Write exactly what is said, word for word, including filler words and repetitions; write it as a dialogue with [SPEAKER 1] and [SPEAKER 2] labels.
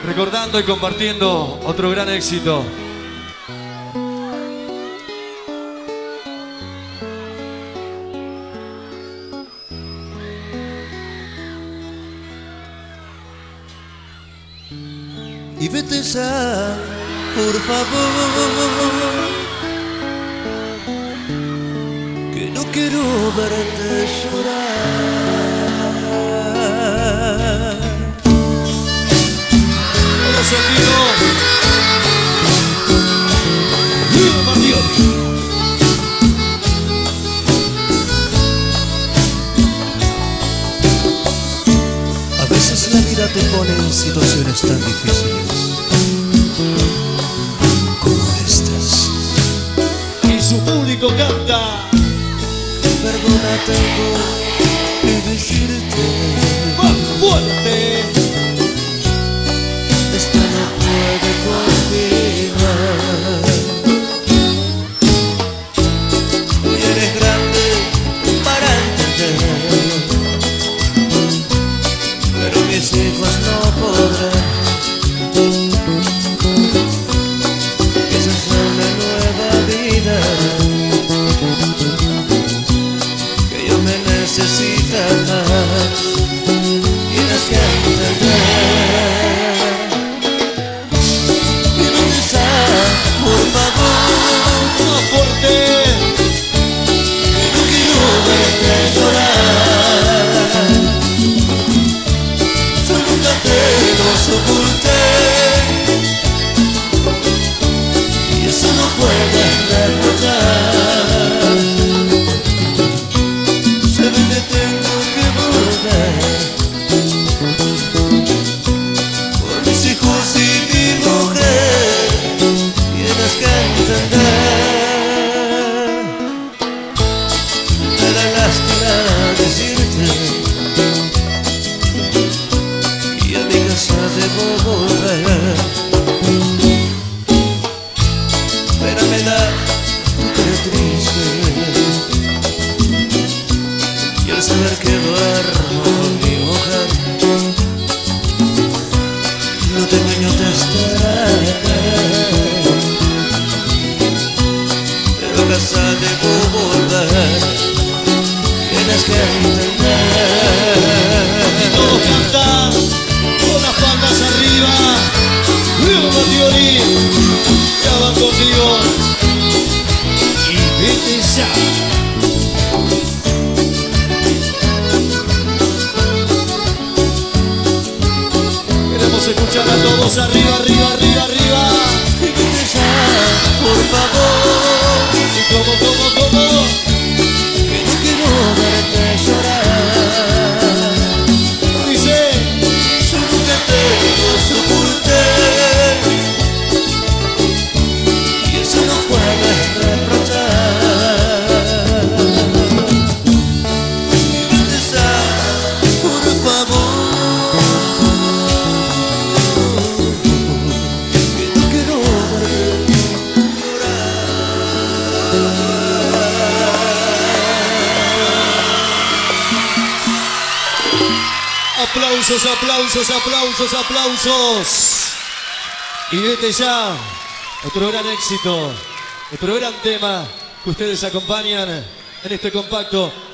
[SPEAKER 1] Recordando y compartiendo otro gran éxito.
[SPEAKER 2] Y vete ya, por favor, que no quiero verte llorar.
[SPEAKER 1] Vamos en vivo. ¡Viva Martioli!
[SPEAKER 2] A veces la vida te pone en situaciones tan difíciles como estas.
[SPEAKER 1] Y su público canta.
[SPEAKER 2] Perdona, tengo que decirte
[SPEAKER 1] ¡Más fuerte!
[SPEAKER 2] esto no puede continuar. Tú ya eres grande para entender, pero mis hijos no podrán. Esa es una nueva vida que yo me necesita más. Tienes que entender. Por favor,
[SPEAKER 1] ¡Más fuerte!
[SPEAKER 2] no quiero verte llorar. Yo nunca te lo soporté y eso no puedes reprochar. Sé que tengo que volver por mis hijos y mi mujer. Tienes que entender, me da lástima decirte, y a mi casa debo volver, pero me da que triste, y al saber que duermo con mi mujer, no te engaño, te estaré. Casa debo volver, tienes que entender.
[SPEAKER 1] Y todos cantan con las palmas arriba. ¡Viva Martioli! Ya van contigo. Y vete ya. Queremos escuchar a todos arriba, arriba, arriba, arriba.
[SPEAKER 2] Y vete ya, por favor.
[SPEAKER 1] ¿Cómo, cómo, cómo?
[SPEAKER 2] Que no quiero verte llorar.
[SPEAKER 1] Dice,
[SPEAKER 2] yo nunca te lo soporté y eso no puedes reprochar. Y vete ya, por favor, que no quiero verte
[SPEAKER 1] aplausos, aplausos, aplausos, aplausos. Y vete ya, otro gran éxito, otro gran tema que ustedes acompañan en este compacto.